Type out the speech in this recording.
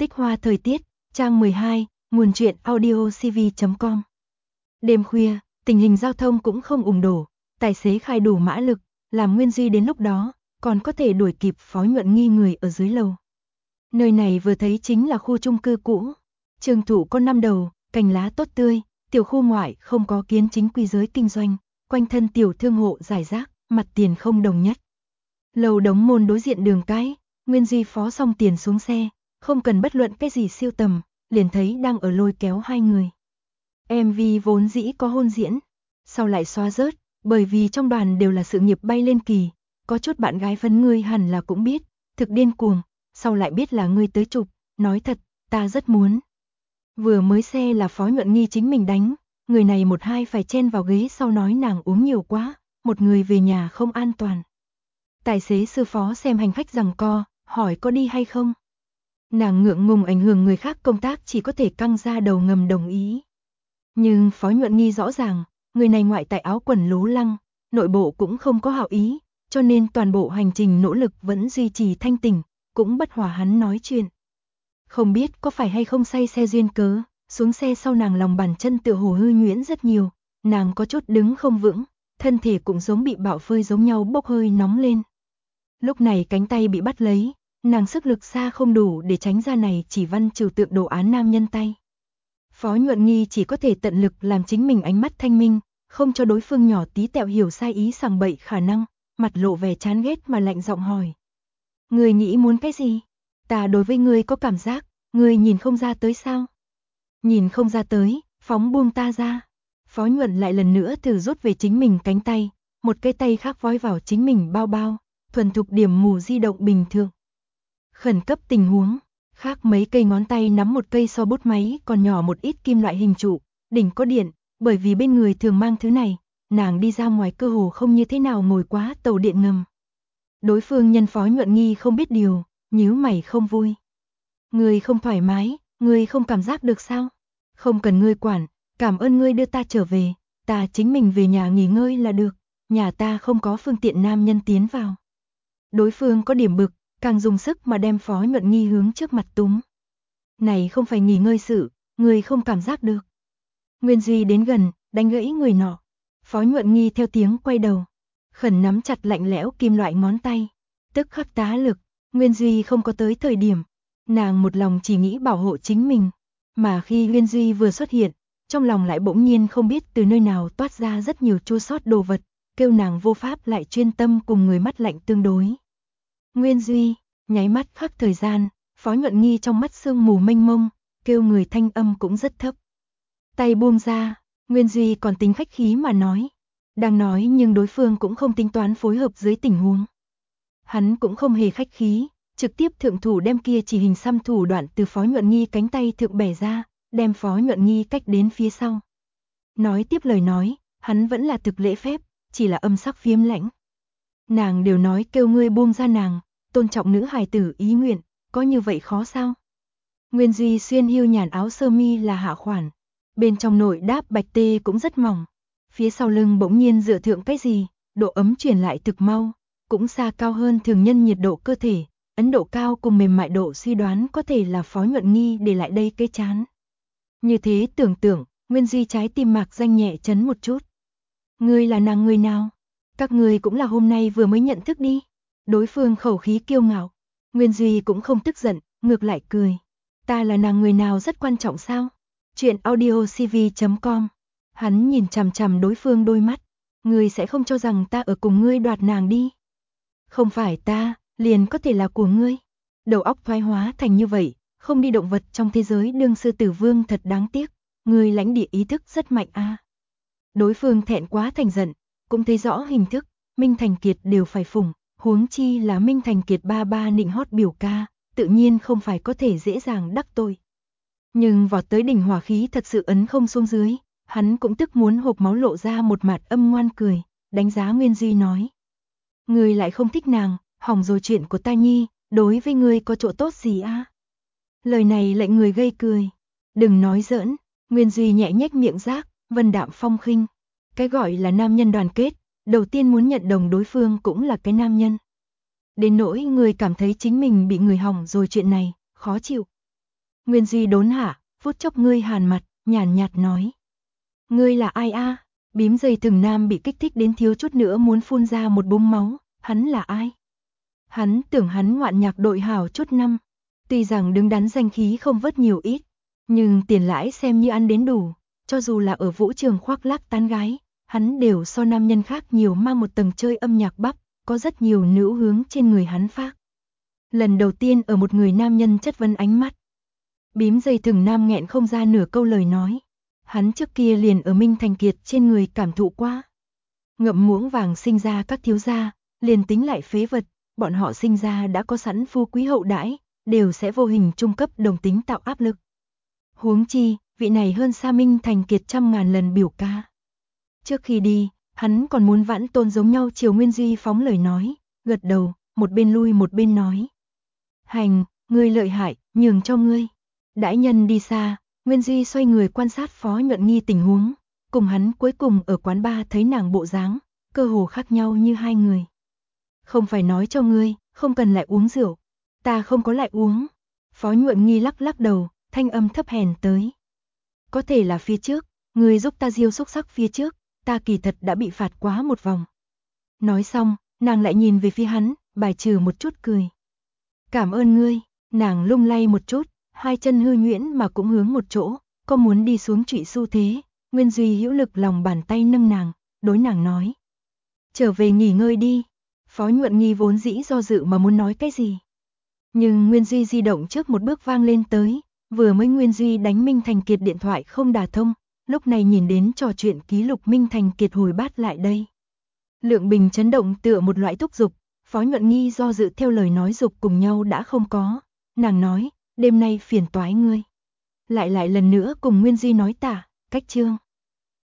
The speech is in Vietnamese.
Tích hoa thời tiết, trang 12, nguồn truyện audiocv.com. Đêm khuya, tình hình giao thông cũng không ùn đổ, tài xế khai đủ mã lực, làm Nguyên Duy đến lúc đó, còn có thể đuổi kịp Phó Nhuận Nghi người ở dưới lầu. Nơi này vừa thấy chính là khu chung cư cũ, trường thụ có 5 đầu, cành lá tốt tươi, tiểu khu ngoại không có kiến chính quy giới kinh doanh, quanh thân tiểu thương hộ rải rác, mặt tiền không đồng nhất. Lầu đống môn đối diện đường cái, Nguyên Duy phó xong tiền xuống xe, không cần bất luận cái gì siêu tầm, liền thấy đang ở lôi kéo hai người. MV vốn dĩ có hôn diễn, sau lại xóa rớt, bởi vì trong đoàn đều là sự nghiệp bay lên kỳ, có chút bạn gái phấn ngươi hẳn là cũng biết, thực điên cuồng, sau lại biết là ngươi tới chụp, nói thật, ta rất muốn. Vừa mới xe là Phó Nhuận Nghi chính mình đánh, người này một hai phải chen vào ghế sau nói nàng uống nhiều quá, một người về nhà không an toàn. Tài xế sư phó xem hành khách giằng co, hỏi có đi hay không. Nàng ngượng ngùng ảnh hưởng người khác công tác chỉ có thể căng ra đầu ngầm đồng ý. Nhưng Phó Nhuận Nghi rõ ràng, người này ngoại tại áo quần lố lăng, nội bộ cũng không có hảo ý, cho nên toàn bộ hành trình nỗ lực vẫn duy trì thanh tỉnh, cũng bất hòa hắn nói chuyện. Không biết có phải hay không say xe duyên cớ, xuống xe sau nàng lòng bàn chân tựa hồ hư nhuyễn rất nhiều, nàng có chút đứng không vững, thân thể cũng giống bị bạo phơi giống nhau bốc hơi nóng lên. Lúc này cánh tay bị bắt lấy, nàng sức lực xa không đủ để tránh ra này chỉ văn trừu tượng đồ án nam nhân tay. Phó Nhuận Nghi chỉ có thể tận lực làm chính mình ánh mắt thanh minh, không cho đối phương nhỏ tí tẹo hiểu sai ý sằng bậy khả năng, mặt lộ vẻ chán ghét mà lạnh giọng hỏi. Ngươi nghĩ muốn cái gì? Ta đối với ngươi có cảm giác, ngươi nhìn không ra tới sao? Nhìn không ra tới, phóng buông ta ra. Phó Nhuận lại lần nữa thử rút về chính mình cánh tay, một cái tay khác vói vào chính mình bao bao, thuần thục điểm mù di động bình thường. Khẩn cấp tình huống, khác mấy cây ngón tay nắm một cây so bút máy còn nhỏ một ít kim loại hình trụ, đỉnh có điện, bởi vì bên người thường mang thứ này, nàng đi ra ngoài cơ hồ không như thế nào ngồi quá tàu điện ngầm. Đối phương nhân Phó Nhuận Nghi không biết điều, nhíu mày không vui. Ngươi không thoải mái, ngươi không cảm giác được sao? Không cần ngươi quản, cảm ơn ngươi đưa ta trở về, ta chính mình về nhà nghỉ ngơi là được, nhà ta không có phương tiện nam nhân tiến vào. Đối phương có điểm bực, càng dùng sức mà đem Phó Nhuận Nghi hướng trước mặt túm. Này không phải nghỉ ngơi sự, ngươi không cảm giác được. Nguyên Duy đến gần, đánh gãy người nọ. Phó Nhuận Nghi theo tiếng quay đầu, khẩn nắm chặt lạnh lẽo kim loại ngón tay, tức khắc tá lực. Nguyên Duy không có tới thời điểm, nàng một lòng chỉ nghĩ bảo hộ chính mình, mà khi Nguyên Duy vừa xuất hiện, trong lòng lại bỗng nhiên không biết từ nơi nào toát ra rất nhiều chua xót đồ vật, kêu nàng vô pháp lại chuyên tâm cùng người mắt lạnh tương đối. Nguyên Duy, nháy mắt khắc thời gian, Phó Nhuận Nghi trong mắt sương mù mênh mông, kêu người thanh âm cũng rất thấp. Tay buông ra, Nguyên Duy còn tính khách khí mà nói. Đang nói nhưng đối phương cũng không tính toán phối hợp dưới tình huống. Hắn cũng không hề khách khí, trực tiếp thượng thủ đem kia chỉ hình xăm thủ đoạn từ Phó Nhuận Nghi cánh tay thượng bẻ ra, đem Phó Nhuận Nghi cách đến phía sau. Nói tiếp lời nói, hắn vẫn là thực lễ phép, chỉ là âm sắc phiếm lãnh. Nàng đều nói kêu ngươi buông ra nàng, tôn trọng nữ hài tử ý nguyện, có như vậy khó sao? Nguyên Duy xuyên hưu nhàn áo sơ mi là hạ khoản, bên trong nội đáp bạch tê cũng rất mỏng, phía sau lưng bỗng nhiên dựa thượng cái gì, độ ấm truyền lại thực mau, cũng xa cao hơn thường nhân nhiệt độ cơ thể, ấn độ cao cùng mềm mại độ suy đoán có thể là Phó Nhuận Nghi để lại đây cái chán. Như thế tưởng tượng, Nguyên Duy trái tim mạc danh nhẹ chấn một chút. Ngươi là nàng người nào? Các ngươi cũng là hôm nay vừa mới nhận thức đi. Đối phương khẩu khí kiêu ngạo. Nguyên Duy cũng không tức giận, ngược lại cười. Ta là nàng người nào rất quan trọng sao? Chuyện audiocv.com. Hắn nhìn chằm chằm đối phương đôi mắt. Ngươi sẽ không cho rằng ta ở cùng ngươi đoạt nàng đi. Không phải ta, liền có thể là của ngươi. Đầu óc thoái hóa thành như vậy, không đi động vật trong thế giới đương sư tử vương thật đáng tiếc. Ngươi lãnh địa ý thức rất mạnh a. Đối phương thẹn quá thành giận, cũng thấy rõ hình thức, Minh Thành Kiệt đều phải phụng, huống chi là Minh Thành Kiệt ba ba nịnh hót biểu ca, tự nhiên không phải có thể dễ dàng đắc tội. Nhưng vọt tới đỉnh hỏa khí thật sự ấn không xuống dưới, hắn cũng tức muốn hộc máu lộ ra một mặt âm ngoan cười, đánh giá Nguyên Duy nói. Ngươi lại không thích nàng, hỏng rồi chuyện của ta nhi, đối với ngươi có chỗ tốt gì a? Lời này lệnh người gây cười. Đừng nói giỡn, Nguyên Duy nhẹ nhếch miệng rác, vân đạm phong khinh. Cái gọi là nam nhân đoàn kết, đầu tiên muốn nhận đồng đối phương cũng là cái nam nhân. Đến nỗi người cảm thấy chính mình bị người hỏng rồi chuyện này, khó chịu. Nguyên Duy đốn hạ, phút chốc ngươi hàn mặt, nhàn nhạt nói. Ngươi là ai a? Bím dây thừng nam bị kích thích đến thiếu chút nữa muốn phun ra một búng máu, hắn là ai? Hắn tưởng hắn ngoạn nhạc đội hảo chút năm, tuy rằng đứng đắn danh khí không vớt nhiều ít, nhưng tiền lãi xem như ăn đến đủ, cho dù là ở vũ trường khoác lác tán gái, hắn đều so nam nhân khác nhiều mang một tầng chơi âm nhạc bắp, có rất nhiều nữ hướng trên người hắn phác. Lần đầu tiên ở một người nam nhân chất vấn ánh mắt. Bím dây thừng nam nghẹn không ra nửa câu lời nói. Hắn trước kia liền ở Minh Thành Kiệt trên người cảm thụ qua. Ngậm muỗng vàng sinh ra các thiếu gia, liền tính lại phế vật, bọn họ sinh ra đã có sẵn phu quý hậu đãi, đều sẽ vô hình trung cấp đồng tính tạo áp lực. Huống chi, vị này hơn xa Minh Thành Kiệt trăm ngàn lần biểu ca. Trước khi đi, hắn còn muốn vãn tôn giống nhau chiều Nguyên Duy phóng lời nói, gật đầu, một bên lui một bên nói. Hành, ngươi lợi hại, nhường cho ngươi. Đãi nhân đi xa, Nguyên Duy xoay người quan sát Phó Nhuận Nghi tình huống, cùng hắn cuối cùng ở quán bar thấy nàng bộ dáng, cơ hồ khác nhau như hai người. Không phải nói cho ngươi, không cần lại uống rượu, ta không có lại uống. Phó Nhuận Nghi lắc lắc đầu, thanh âm thấp hèn tới. Có thể là phía trước, ngươi giúp ta diêu xúc sắc phía trước, ta kỳ thật đã bị phạt quá một vòng. Nói xong, nàng lại nhìn về phía hắn, bài trừ một chút cười. Cảm ơn ngươi, nàng lung lay một chút, hai chân hư nhuyễn mà cũng hướng một chỗ, có muốn đi xuống trụy xu thế. Nguyên Duy hữu lực lòng bàn tay nâng nàng, đối nàng nói. Trở về nghỉ ngơi đi. Phó Nhuận Nghi vốn dĩ do dự mà muốn nói cái gì. Nhưng Nguyên Duy di động trước một bước vang lên tới, vừa mới Nguyên Duy đánh Minh Thành Kiệt điện thoại không đả thông, lúc này nhìn đến trò chuyện ký lục Minh Thành Kiệt hồi bát lại đây. Lượng Bình chấn động tựa một loại thúc dục, Phó Nhuận Nghi do dự theo lời nói dục cùng nhau đã không có. Nàng nói, đêm nay phiền toái ngươi. Lại lần nữa cùng Nguyên Duy nói tả, cách chương.